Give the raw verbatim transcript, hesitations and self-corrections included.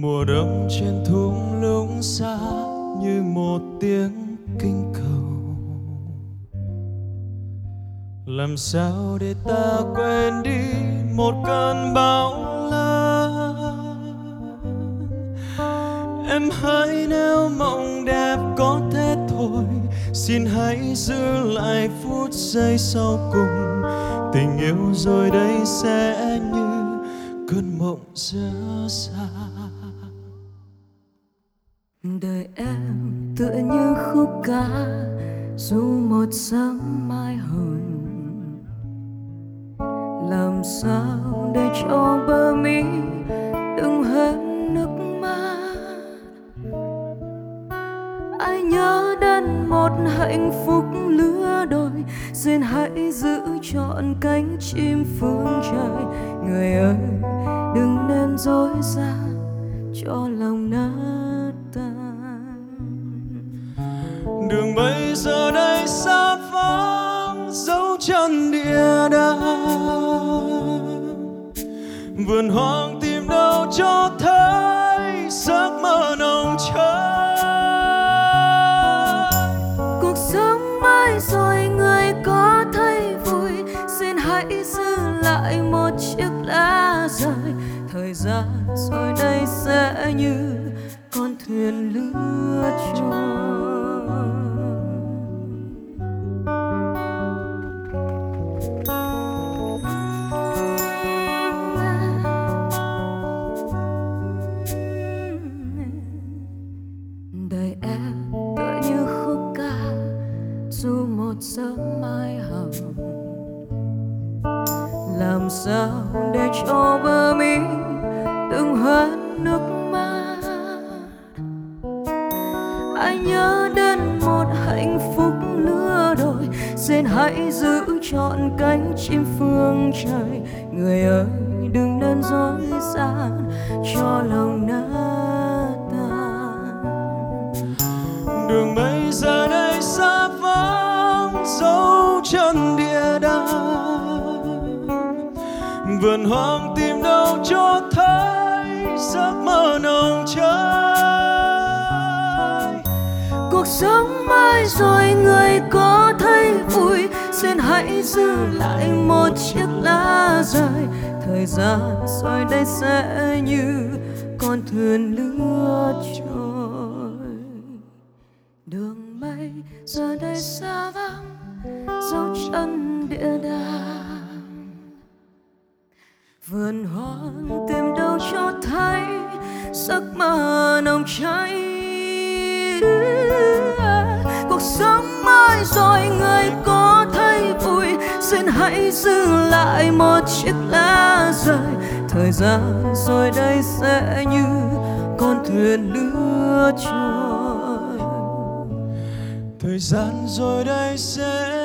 Mùa đông trên thung lũng xa như một tiếng kinh cầu. Làm sao để ta quên đi một cơn bão lớn. Em hãy nếu mộng đẹp có thế thôi, xin hãy giữ lại phút giây sau cùng. Tình yêu rồi đây sẽ như cơn mộng rất xa. Đời em tựa như khúc ca dù một sớm mai hồng. Làm sao để cho bờ mi đừng hết nước mắt. Ai nhớ đến một hạnh phúc lứa đôi, xin hãy giữ trọn cánh chim phương trời. Người ơi đừng nên dối gian cho lòng nát tan. Đường bây giờ đây xa vắng dấu chân địa đàng. Vườn hoang tìm đâu cho thấy giấc mơ nồng cháy. Cuộc sống mãi rồi người có thấy vui, xin hãy giữ lại một chiếc lá rơi. Thời gian rồi đây sẽ như con thuyền lứa trôi. Đời em tựa như khúc ca dù một sớm mai hồng. Làm sao để cho bờ mi đừng hết nước mắt. Anh nhớ đến một hạnh phúc lứa đôi, xin hãy giữ trọn cánh chim phương trời. Người ơi đừng nên dối gian cho lòng nát tan. Đường bây giờ đây xa vắng dấu chân địa đàng. Vườn hoang tìm đâu cho thấy giấc mơ nồng cháy. Cuộc sống mãi rồi người có thấy vui, xin hãy giữ lại một chiếc lá rơi. Thời gian rồi đây sẽ như con thuyền lứa trôi. Đường mây giờ đây xa vắng dấu chân địa đàng. Vườn hoang tìm đâu cho thấy giấc mơ nồng cháy. Cuộc sống mãi rồi người có thấy vui, xin hãy giữ lại một chiếc lá rơi. Thời gian rồi đây sẽ như con thuyền lứa trôi. Thời gian rồi đây sẽ